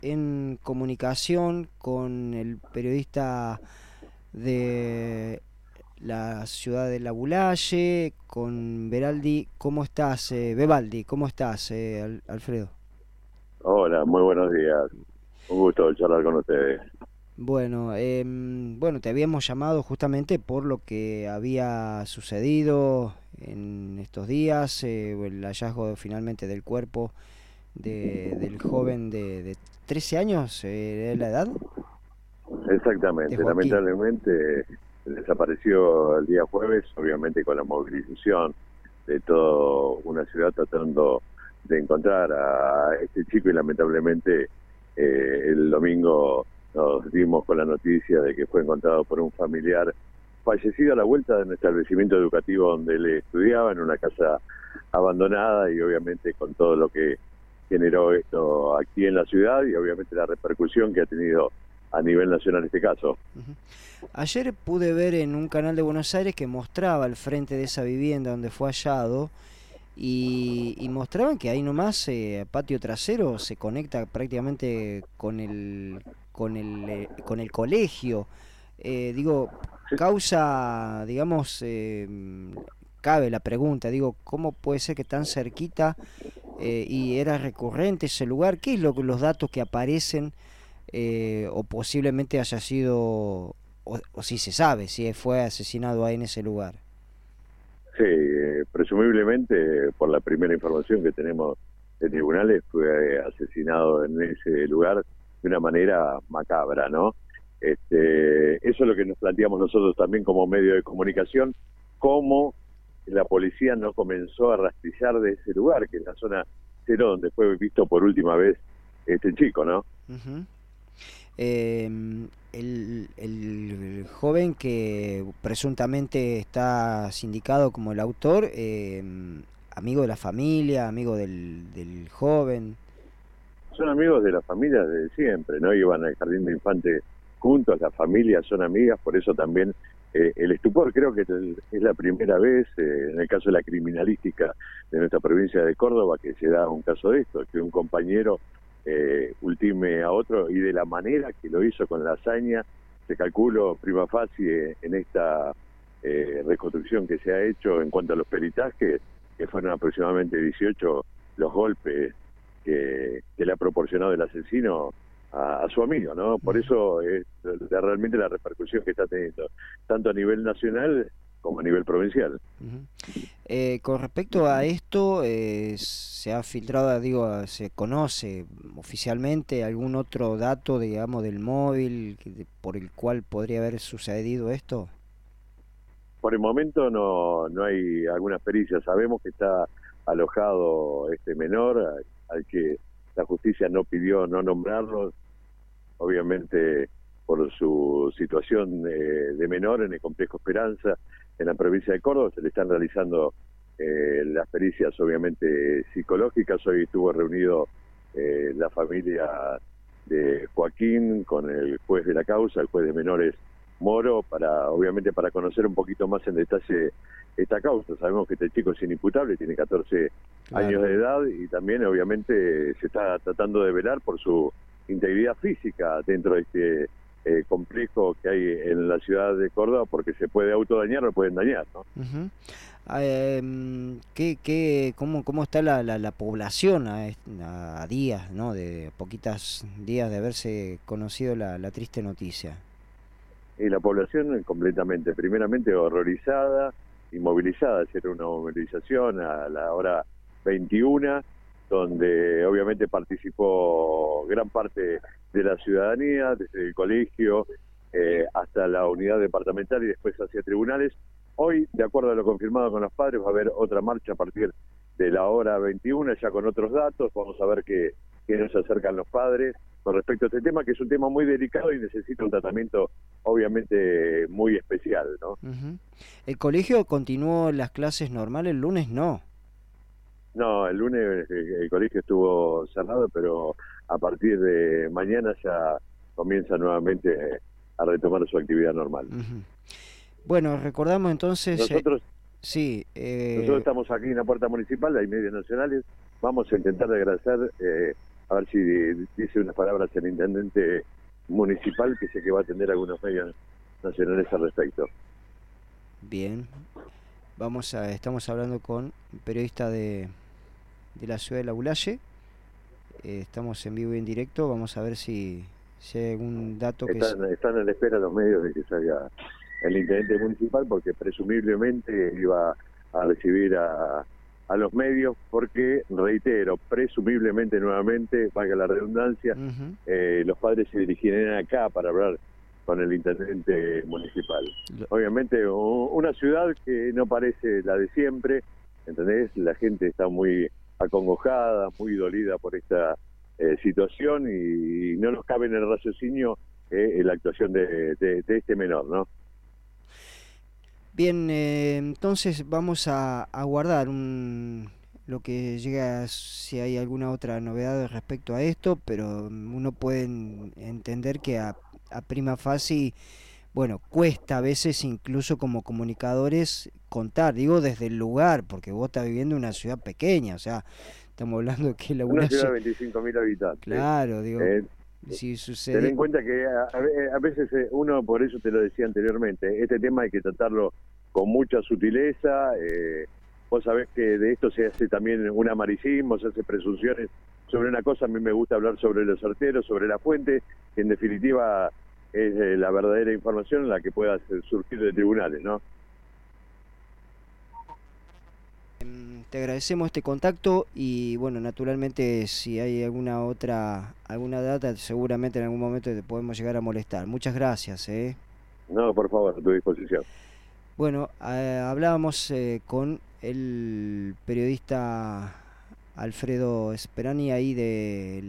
en comunicación con el periodista de la ciudad de La Bulaye, con Beraldi. ¿Cómo estás, Bebaldi? ¿Cómo estás, Alfredo? Hola, muy buenos días. Un gusto charlar con ustedes. Bueno, te habíamos llamado justamente por lo que había sucedido en estos días, el hallazgo finalmente del cuerpo del joven de 13 años, ¿era la edad? De Exactamente, Joaquín. lamentablemente desapareció el día jueves, obviamente con la movilización de toda una ciudad tratando de encontrar a este chico y lamentablemente el domingo nos dimos con la noticia de que fue encontrado por un familiar fallecido a la vuelta de un establecimiento educativo donde él estudiaba, en una casa abandonada y obviamente con todo lo que generó esto aquí en la ciudad y obviamente la repercusión que ha tenido a nivel nacional este caso. Ujú. Ayer pude ver en un canal de Buenos Aires que mostraba el frente de esa vivienda donde fue hallado y mostraban que ahí nomás, patio trasero, se conecta prácticamente con el colegio. Digo, Sí, causa, digamos, cabe la pregunta, digo, ¿cómo puede ser que tan cerquita y era recurrente ese lugar? ¿Qué es los datos que aparecen o posiblemente haya sido, o si se sabe, si fue asesinado ahí en ese lugar? sí, presumiblemente por la primera información que tenemos de tribunales fue asesinado en ese lugar de una manera macabra, ¿no? Eso es lo que nos planteamos nosotros también como medio de comunicación, cómo la policía no comenzó a rastrillar de ese lugar, que es la zona cero donde fue visto por última vez este chico, ¿no? Ujú. El joven que presuntamente está sindicado como el autor, amigo de la familia, amigo del joven. Son amigos de la familia desde siempre, ¿no? Iban al jardín de infantes juntos, las familias son amigas, por eso también el estupor creo que es la primera vez en el caso de la criminalística de nuestra provincia de Córdoba que se da un caso de esto, que un compañero ultime a otro y de la manera que lo hizo con la hazaña, se calculó prima facie en esta reconstrucción que se ha hecho en cuanto a los peritajes, que fueron aproximadamente 18 los golpes que le ha proporcionado el asesino a su amigo, ¿no? Por Ujú. eso es realmente la repercusión que está teniendo, tanto a nivel nacional como a nivel provincial. Ujú. Con respecto a esto, se ha filtrado, digo, se conoce oficialmente algún otro dato, digamos, del móvil por el cual podría haber sucedido esto. Por el momento no hay alguna pericia, sabemos que está alojado este menor, al que la justicia no pidió no nombrarlo, obviamente por su situación de menor en el complejo Esperanza, en la provincia de Córdoba, se le están realizando las pericias obviamente psicológicas. Hoy estuvo reunido la familia de Joaquín con el juez de la causa, el juez de menores Moro, para obviamente para conocer un poquito más en detalle esta causa. Sabemos que este chico es inimputable, tiene 14 Claro. años de edad y también obviamente se está tratando de velar por su integridad física dentro de este complejo que hay en la ciudad de Córdoba, porque se puede autodañar o pueden dañar, ¿no? Ujú. ¿Cómo está la población a días, ¿no? De poquitas días de haberse conocido la triste noticia? Y la población completamente, primeramente horrorizada, inmovilizada, era una movilización a la hora 21, donde obviamente participó gran parte de la ciudadanía, desde el colegio hasta la unidad departamental y después hacia tribunales. Hoy, de acuerdo a lo confirmado con los padres, va a haber otra marcha a partir de la hora 21, ya con otros datos, vamos a ver que nos acercan los padres con respecto a este tema, que es un tema muy delicado y necesita un tratamiento obviamente muy especial, ¿no? Ujú. ¿El colegio continuó las clases normales? El lunes no. No, el lunes el colegio estuvo cerrado, pero a partir de mañana ya comienza nuevamente a retomar su actividad normal. Ujú. Bueno, recordamos entonces, Nosotros sí, Nosotros estamos aquí en la puerta municipal, hay medios nacionales, vamos a intentar agradecer a ver si dice unas palabras el intendente municipal, que sé que va a atender algunos medios nacionales al respecto. Bien, estamos hablando con un periodista de la ciudad de La Bulaye. Estamos en vivo y en directo, vamos a ver si hay algún dato que... Están a la espera los medios de que salga el intendente municipal, porque presumiblemente iba a recibir a los medios, porque, reitero, presumiblemente nuevamente, valga la redundancia, los padres se dirigirán acá para hablar con el intendente municipal. Obviamente una ciudad que no parece la de siempre, ¿entendés? La gente está muy acongojada, muy dolida por esta situación, y no nos cabe en el raciocinio la actuación de este menor, ¿no? Bien, entonces vamos a guardar lo que llega, si hay alguna otra novedad respecto a esto, pero uno puede entender que a prima facie, bueno, cuesta a veces incluso como comunicadores contar, digo desde el lugar, porque vos estás viviendo en una ciudad pequeña, o sea, estamos hablando de que la Una ciudad de 25.000 habitantes. Claro, digo, si sucede... Ten en cuenta que a veces uno, por eso te lo decía anteriormente, este tema hay que tratarlo con mucha sutileza. Vos sabés que de esto se hace también un amaricismo, se hace presunciones sobre una cosa. A mí me gusta hablar sobre los certeros, sobre la fuente, que en definitiva es la verdadera información, la que pueda surgir de tribunales, ¿no? Te agradecemos este contacto y bueno, naturalmente si hay alguna data, seguramente en algún momento te podemos llegar a molestar. Muchas gracias. No, por favor, a tu disposición. Bueno, hablábamos con el periodista Alfredo Sperani ahí de